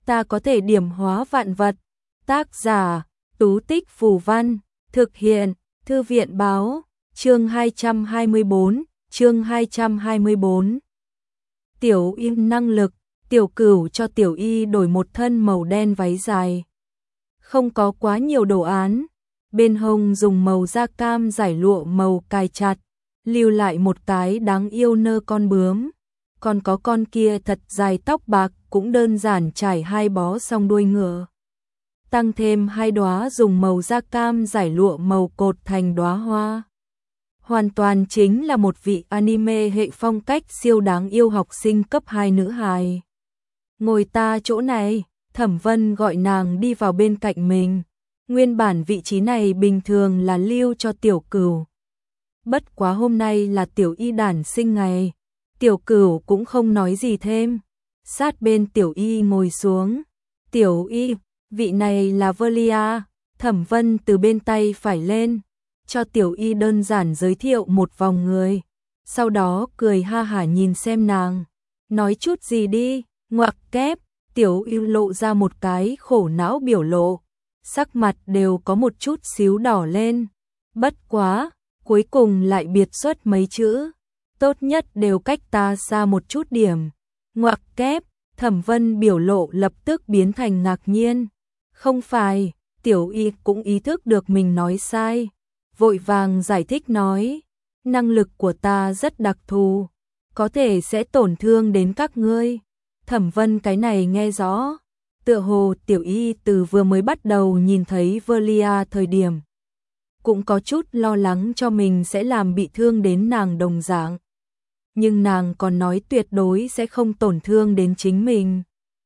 ta có thể điểm hóa vạn vật. Tác giả, Tú Tích Phù Văn, thực hiện, Thư viện Báo, chương 224. Tiểu Y năng lực, Tiểu Cửu cho Tiểu Y đổi một thân màu đen váy dài. Không có quá nhiều đồ án, bên hông dùng màu da cam giải lụa màu cài chặt, lưu lại một cái đáng yêu nơ con bướm. Còn có con kia thật dài tóc bạc cũng đơn giản trải 2 bó xong đuôi ngựa. Tăng thêm 2 đóa dùng màu da cam giải lụa màu cột thành đóa hoa. Hoàn toàn chính là một vị anime hệ phong cách siêu đáng yêu học sinh cấp 2 nữ hài. Ngồi ta chỗ này, Thẩm Vân gọi nàng đi vào bên cạnh mình. Nguyên bản vị trí này bình thường là lưu cho Tiểu Cửu. Bất quá hôm nay là Tiểu Y đản sinh ngày. Tiểu Cửu cũng không nói gì thêm. Sát bên Tiểu Y ngồi xuống. Tiểu Y, vị này là Velia. Thẩm Vân từ bên tay phải lên, cho Tiểu Y đơn giản giới thiệu một vòng người. Sau đó cười ha hả nhìn xem nàng. Nói chút gì đi, ngoặc kép. Tiểu Y lộ ra một cái khổ não biểu lộ. Sắc mặt đều có một chút xíu đỏ lên. Bất quá, cuối cùng lại biệt xuất mấy chữ. Tốt nhất đều cách ta xa một chút điểm. Ngoặc kép, Thẩm Vân biểu lộ lập tức biến thành ngạc nhiên. Không phải, Tiểu Y cũng ý thức được mình nói sai. Vội vàng giải thích nói, năng lực của ta rất đặc thù, có thể sẽ tổn thương đến các ngươi. Thẩm Vân cái này nghe rõ, tựa hồ Tiểu Y từ vừa mới bắt đầu nhìn thấy Velia thời điểm, cũng có chút lo lắng cho mình sẽ làm bị thương đến nàng đồng dạng. Nhưng nàng còn nói tuyệt đối sẽ không tổn thương đến chính mình.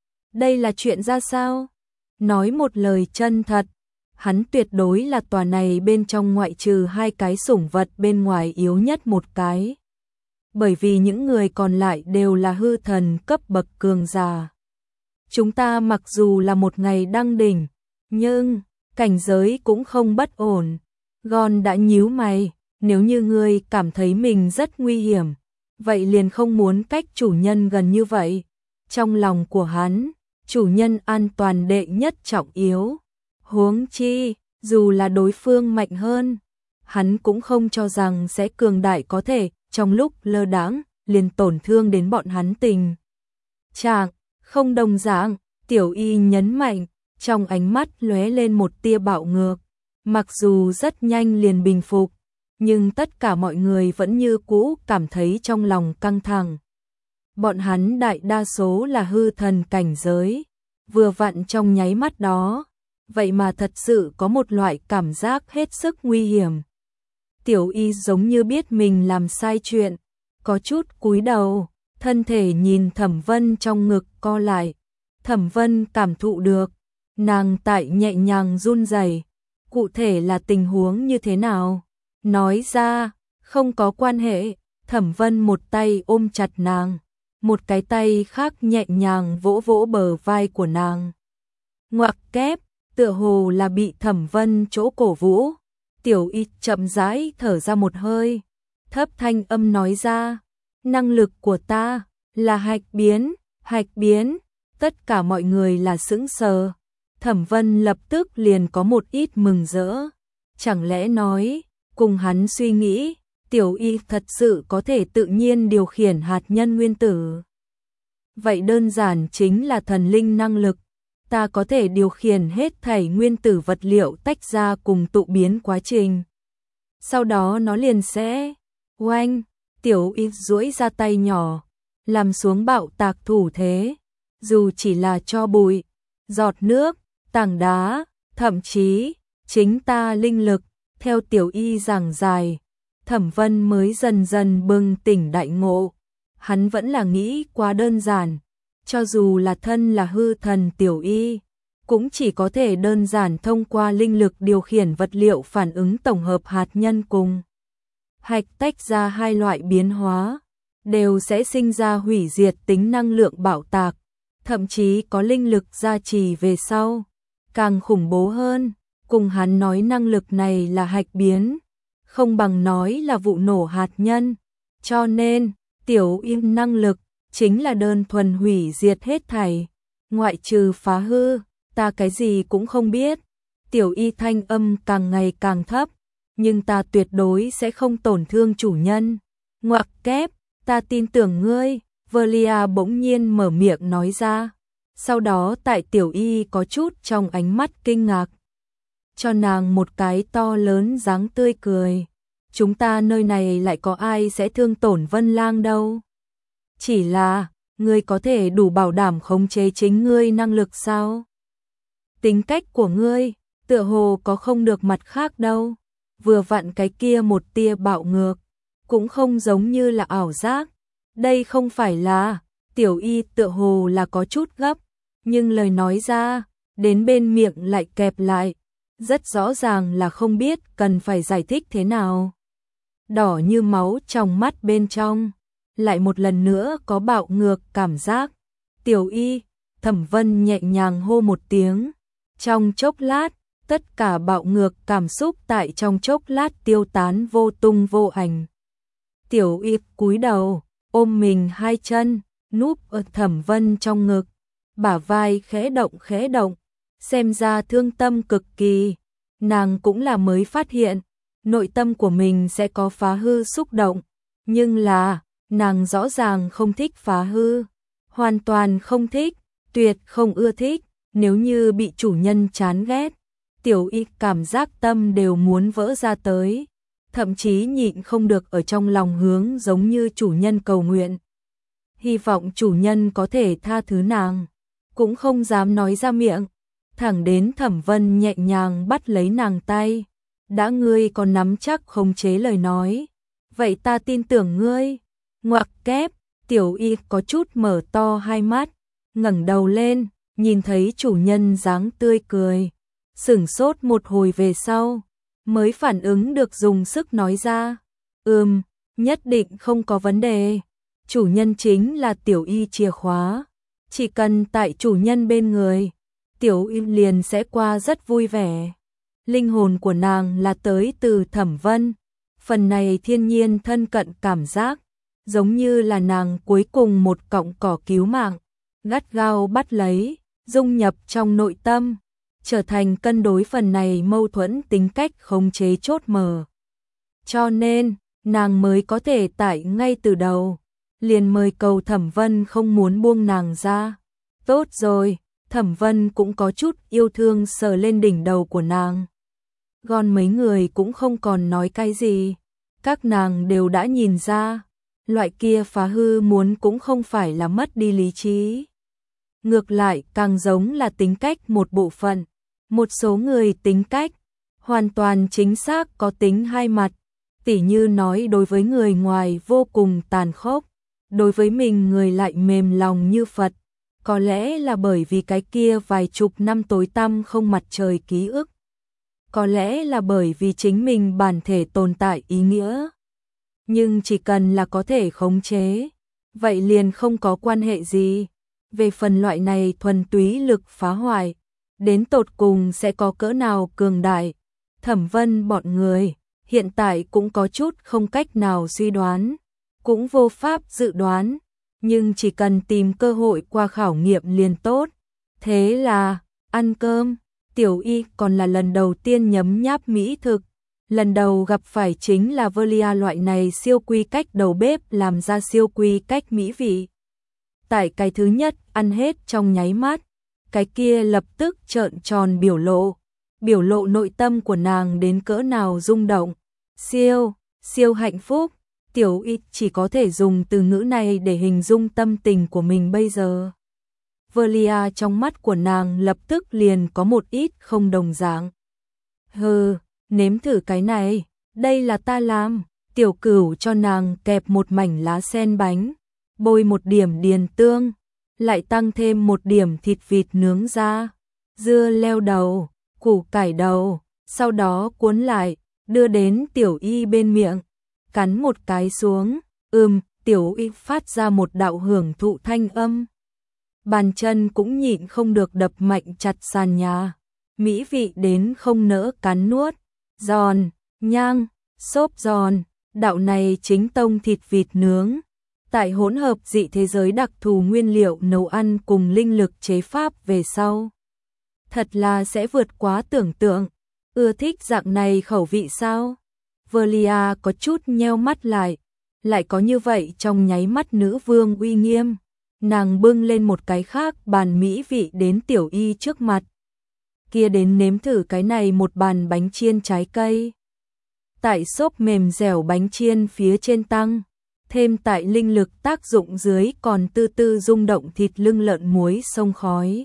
Đây là chuyện ra sao? Nói một lời chân thật, hắn tuyệt đối là tòa này bên trong ngoại trừ 2 cái sủng vật bên ngoài yếu nhất một cái. Bởi vì những người còn lại đều là hư thần cấp bậc cường giả. Chúng ta mặc dù là một ngày đăng đỉnh, nhưng cảnh giới cũng không bất ổn. Gon đã nhíu mày, nếu như ngươi cảm thấy mình rất nguy hiểm, vậy liền không muốn cách chủ nhân gần như vậy. Trong lòng của hắn, chủ nhân an toàn đệ nhất trọng yếu. Huống chi, dù là đối phương mạnh hơn, hắn cũng không cho rằng sẽ cường đại có thể trong lúc lơ đãng liền tổn thương đến bọn hắn tình trạng. Không đồng dạng, Tiểu Y nhấn mạnh, trong ánh mắt lóe lên một tia bạo ngược. Mặc dù rất nhanh liền bình phục, nhưng tất cả mọi người vẫn như cũ cảm thấy trong lòng căng thẳng. Bọn hắn đại đa số là hư thần cảnh giới, vừa vặn trong nháy mắt đó, vậy mà thật sự có một loại cảm giác hết sức nguy hiểm. Tiểu Y giống như biết mình làm sai chuyện, có chút cúi đầu, thân thể nhìn Thẩm Vân trong ngực co lại. Thẩm Vân cảm thụ được, nàng tại nhẹ nhàng run rẩy. Cụ thể là tình huống như thế nào? Nói ra, không có quan hệ. Thẩm Vân một tay ôm chặt nàng, một cái tay khác nhẹ nhàng vỗ vỗ bờ vai của nàng. Ngoặc kép, tựa hồ là bị Thẩm Vân chỗ cổ vũ. Tiểu Y chậm rãi thở ra một hơi, thấp thanh âm nói ra, năng lực của ta là hạch biến. Hạch biến. Tất cả mọi người là sững sờ. Thẩm Vân lập tức liền có một ít mừng rỡ. Chẳng lẽ nói, cùng hắn suy nghĩ, Tiểu Y thật sự có thể tự nhiên điều khiển hạt nhân nguyên tử. Vậy đơn giản chính là thần linh năng lực. Ta có thể điều khiển hết thảy nguyên tử vật liệu tách ra cùng tụ biến quá trình. Sau đó nó liền sẽ oanh. Tiểu Y duỗi ra tay nhỏ, làm xuống bạo tạc thủ thế. Dù chỉ là cho bụi, giọt nước, tảng đá, thậm chí chính ta linh lực, theo Tiểu Y giảng giải, Thẩm Vân mới dần dần bừng tỉnh đại ngộ. Hắn vẫn là nghĩ quá đơn giản, cho dù là thân là hư thần Tiểu Y, cũng chỉ có thể đơn giản thông qua linh lực điều khiển vật liệu phản ứng tổng hợp hạt nhân cùng hạch tách ra 2 loại biến hóa, đều sẽ sinh ra hủy diệt tính năng lượng bạo tạc, thậm chí có linh lực gia trì về sau. Càng khủng bố hơn, cùng hắn nói năng lực này là hạch biến, không bằng nói là vụ nổ hạt nhân. Cho nên, Tiểu Y năng lực chính là đơn thuần hủy diệt hết thảy. Ngoại trừ phá hư, ta cái gì cũng không biết. Tiểu Y thanh âm càng ngày càng thấp, nhưng ta tuyệt đối sẽ không tổn thương chủ nhân. Ngoặc kép, ta tin tưởng ngươi, Velia bỗng nhiên mở miệng nói ra. Sau đó tại Tiểu Y có chút trong ánh mắt kinh ngạc, cho nàng một cái to lớn dáng tươi cười. Chúng ta nơi này lại có ai sẽ thương tổn Vân Lang đâu. Chỉ là, ngươi có thể đủ bảo đảm khống chế chính ngươi năng lực sao? Tính cách của ngươi, tựa hồ có không được mặt khác đâu. Vừa vặn cái kia một tia bạo ngược, cũng không giống như là ảo giác. Đây không phải là, Tiểu Y tựa hồ là có chút gấp, nhưng lời nói ra, đến bên miệng lại kẹp lại. Rất rõ ràng là không biết cần phải giải thích thế nào. Đỏ như máu trong mắt bên trong, lại một lần nữa có bạo ngược cảm giác. Tiểu Y, Thẩm Vân nhẹ nhàng hô một tiếng. Trong chốc lát, tất cả bạo ngược cảm xúc tại trong chốc lát tiêu tán vô tung vô ảnh. Tiểu Y cúi đầu, ôm mình hai chân, núp ở Thẩm Vân trong ngực, bả vai khẽ động, xem ra thương tâm cực kỳ. Nàng cũng là mới phát hiện, nội tâm của mình sẽ có phá hư xúc động, nhưng là, nàng rõ ràng không thích phá hư, hoàn toàn không thích, tuyệt không ưa thích. Nếu như bị chủ nhân chán ghét, Tiểu Y cảm giác tâm đều muốn vỡ ra tới, thậm chí nhịn không được ở trong lòng hướng giống như chủ nhân cầu nguyện. Hy vọng chủ nhân có thể tha thứ nàng, cũng không dám nói ra miệng, thẳng đến Thẩm Vân nhẹ nhàng bắt lấy nàng tay. Đã ngươi còn nắm chắc khống chế lời nói, vậy ta tin tưởng ngươi. Ngoặc kép, Tiểu Y có chút mở to hai mắt, ngẩng đầu lên, nhìn thấy chủ nhân dáng tươi cười, sửng sốt một hồi về sau, mới phản ứng được dùng sức nói ra. Nhất định không có vấn đề. Chủ nhân chính là Tiểu Y chìa khóa. Chỉ cần tại chủ nhân bên người, Tiểu Y liền sẽ qua rất vui vẻ. Linh hồn của nàng là tới từ Thẩm Vân. Phần này thiên nhiên thân cận cảm giác, giống như là nàng cuối cùng một cọng cỏ cứu mạng, gắt gao bắt lấy, dung nhập trong nội tâm, trở thành cân đối phần này mâu thuẫn tính cách khống chế chốt mở. Cho nên, nàng mới có thể tại ngay từ đầu, liền mời cầu Thẩm Vân không muốn buông nàng ra. Tốt rồi, Thẩm Vân cũng có chút yêu thương sờ lên đỉnh đầu của nàng. Gon mấy người cũng không còn nói cái gì, các nàng đều đã nhìn ra, loại kia phá hư muốn cũng không phải là mất đi lý trí. Ngược lại càng giống là tính cách một bộ phận. Một số người tính cách hoàn toàn chính xác có tính hai mặt, tỉ như nói đối với người ngoài vô cùng tàn khốc, đối với mình người lại mềm lòng như Phật. Có lẽ là bởi vì cái kia vài chục năm tối tăm không mặt trời ký ức. Có lẽ là bởi vì chính mình bản thể tồn tại ý nghĩa. Nhưng chỉ cần là có thể khống chế, vậy liền không có quan hệ gì. Về phần loại này thuần túy lực phá hoại, đến tột cùng sẽ có cỡ nào cường đại, Thẩm Vân bọn người hiện tại cũng có chút không cách nào suy đoán, cũng vô pháp dự đoán, nhưng chỉ cần tìm cơ hội qua khảo nghiệm liền tốt. Thế là, ăn cơm, Tiểu Y còn là lần đầu tiên nhấm nháp mỹ thực, lần đầu gặp phải chính là Velia loại này siêu quy cách đầu bếp làm ra siêu quy cách mỹ vị. Tại cái thứ nhất ăn hết trong nháy mắt, cái kia lập tức trợn tròn biểu lộ nội tâm của nàng đến cỡ nào rung động, siêu hạnh phúc. Tiểu Y chỉ có thể dùng từ ngữ này để hình dung tâm tình của mình bây giờ. Velia trong mắt của nàng lập tức liền có một ít không đồng dạng. Nếm thử cái này, đây là ta làm. Tiểu Cửu cho nàng kẹp một mảnh lá sen bánh, bôi một điểm điền tương, lại tăng thêm một điểm thịt vịt nướng ra, dưa leo đầu, củ cải đầu, sau đó cuốn lại, đưa đến Tiểu Y bên miệng, cắn một cái xuống, Tiểu Y phát ra một đạo hưởng thụ thanh âm. Bàn chân cũng nhịn không được đập mạnh chặt sàn nhà, mỹ vị đến không nỡ cắn nuốt, giòn, nhang, xốp giòn, đạo này chính tông thịt vịt nướng. Tại hỗn hợp dị thế giới đặc thù nguyên liệu nấu ăn cùng linh lực chế pháp về sau. Thật là sẽ vượt quá tưởng tượng. Ưa thích dạng này khẩu vị sao? Velia có chút nheo mắt lại có như vậy trong nháy mắt nữ vương uy nghiêm. Nàng bưng lên một cái khác bàn mỹ vị đến Tiểu Y trước mặt. Kia đến nếm thử cái này một bàn bánh chiên trái cây. Tại xốp mềm dẻo bánh chiên phía trên tăng, thêm tại linh lực tác dụng dưới còn từ từ rung động thịt lưng lợn muối sông khói.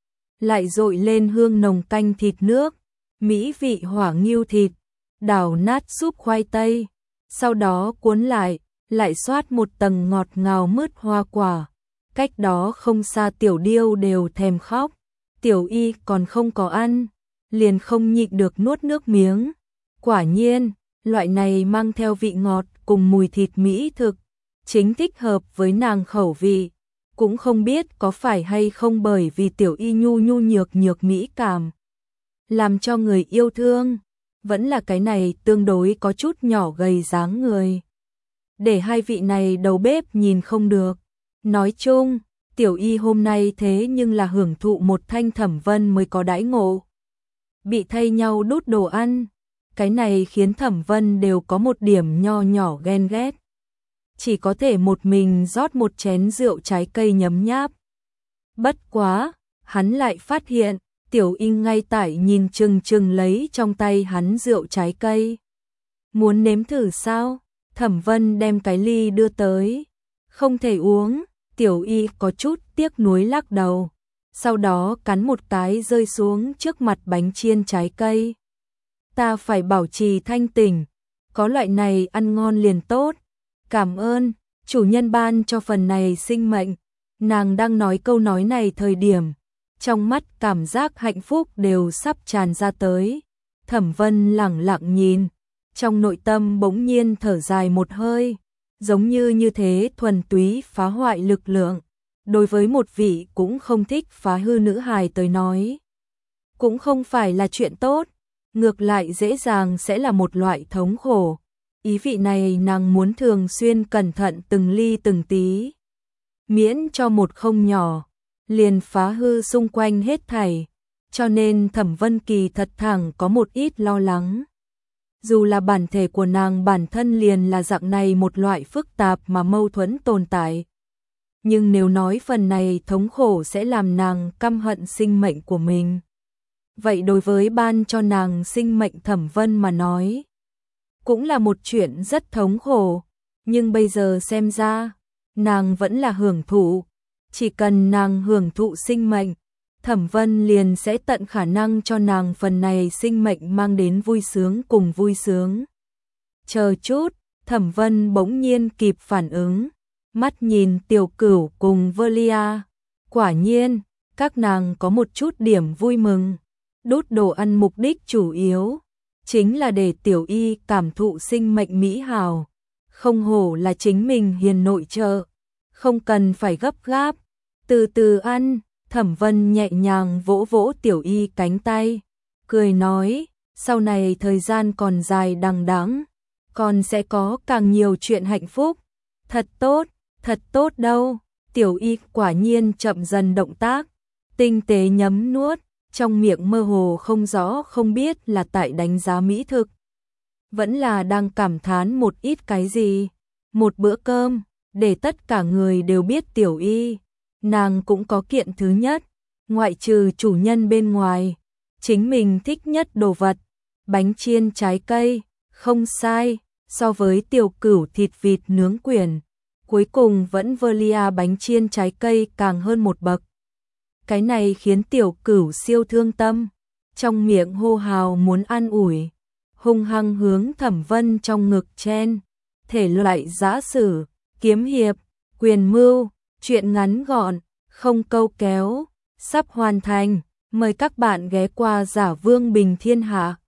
Lại dội lên hương nồng canh thịt nước, mỹ vị hỏa ngưu thịt, đảo nát súp khoai tây, sau đó cuốn lại xoát một tầng ngọt ngào mứt hoa quả. Cách đó không xa Tiểu Điêu đều thèm khóc. Tiểu Y còn không có ăn, liền không nhịn được nuốt nước miếng. Quả nhiên, loại này mang theo vị ngọt cùng mùi thịt mỹ thực, chính thích hợp với nàng khẩu vị. Cũng không biết có phải hay không bởi vì Tiểu Y nhu nhược mỹ cảm, làm cho người yêu thương, vẫn là cái này tương đối có chút nhỏ gầy dáng người. Để hai vị này đầu bếp nhìn không được. Nói chung, Tiểu Y hôm nay thế nhưng là hưởng thụ một thanh Thẩm Vân mới có đãi ngộ. Bị thay nhau đút đồ ăn, cái này khiến Thẩm Vân đều có một điểm nho nhỏ ghen ghét. Chỉ có thể một mình rót một chén rượu trái cây nhấm nháp. Bất quá, hắn lại phát hiện, Tiểu Y ngay tại nhìn chừng lấy trong tay hắn rượu trái cây. Muốn nếm thử sao? Thẩm Vân đem cái ly đưa tới. Không thể uống. Tiểu Y có chút tiếc nuối lắc đầu, sau đó cắn một cái rơi xuống trước mặt bánh chiên trái cây. Ta phải bảo trì thanh tỉnh, có loại này ăn ngon liền tốt. Cảm ơn, chủ nhân ban cho phần này sinh mệnh. Nàng đang nói câu nói này thời điểm, trong mắt cảm giác hạnh phúc đều sắp tràn ra tới. Thẩm Vân lẳng lặng nhìn, trong nội tâm bỗng nhiên thở dài một hơi. Giống như thế thuần túy phá hoại lực lượng, đối với một vị cũng không thích phá hư nữ hài tới nói, cũng không phải là chuyện tốt, ngược lại dễ dàng sẽ là một loại thống khổ. Ý vị này nàng muốn thường xuyên cẩn thận từng ly từng tí, miễn cho một không nhỏ, liền phá hư xung quanh hết thảy, cho nên Thẩm Vân kỳ thật thẳng có một ít lo lắng. Dù là bản thể của nàng bản thân liền là dạng này một loại phức tạp mà mâu thuẫn tồn tại. Nhưng nếu nói phần này thống khổ sẽ làm nàng căm hận sinh mệnh của mình, vậy đối với ban cho nàng sinh mệnh Thẩm Vân mà nói, cũng là một chuyện rất thống khổ. Nhưng bây giờ xem ra, nàng vẫn là hưởng thụ. Chỉ cần nàng hưởng thụ sinh mệnh, Thẩm Vân liền sẽ tận khả năng cho nàng phần này sinh mệnh mang đến vui sướng cùng vui sướng. Chờ chút, Thẩm Vân bỗng nhiên kịp phản ứng, mắt nhìn Tiểu Cửu cùng Velia. Quả nhiên, các nàng có một chút điểm vui mừng. Đút đồ ăn mục đích chủ yếu chính là để Tiểu Y cảm thụ sinh mệnh mỹ hào. Không hổ là chính mình hiền nội trợ, không cần phải gấp gáp, từ từ ăn. Thẩm Vân nhẹ nhàng vỗ vỗ Tiểu Y cánh tay, cười nói, sau này thời gian còn dài đằng đẵng, còn sẽ có càng nhiều chuyện hạnh phúc. Thật tốt đâu. Tiểu Y quả nhiên chậm dần động tác, tinh tế nhấm nuốt, trong miệng mơ hồ không rõ không biết là tại đánh giá mỹ thực, vẫn là đang cảm thán một ít cái gì. Một bữa cơm, để tất cả người đều biết Tiểu Y, nàng cũng có kiện thứ nhất, ngoại trừ chủ nhân bên ngoài, chính mình thích nhất đồ vật, bánh chiên trái cây, không sai, so với Tiểu Cửu thịt vịt nướng quyển, cuối cùng vẫn Velia bánh chiên trái cây càng hơn một bậc. Cái này khiến Tiểu Cửu siêu thương tâm, trong miệng hô hào muốn an ủi, hung hăng hướng Thẩm Vân trong ngực chen. Thể loại giã sử, kiếm hiệp, quyền mưu, truyện ngắn gọn, không câu kéo, sắp hoàn thành. Mời các bạn ghé qua Giả Vương Bình Thiên Hạ.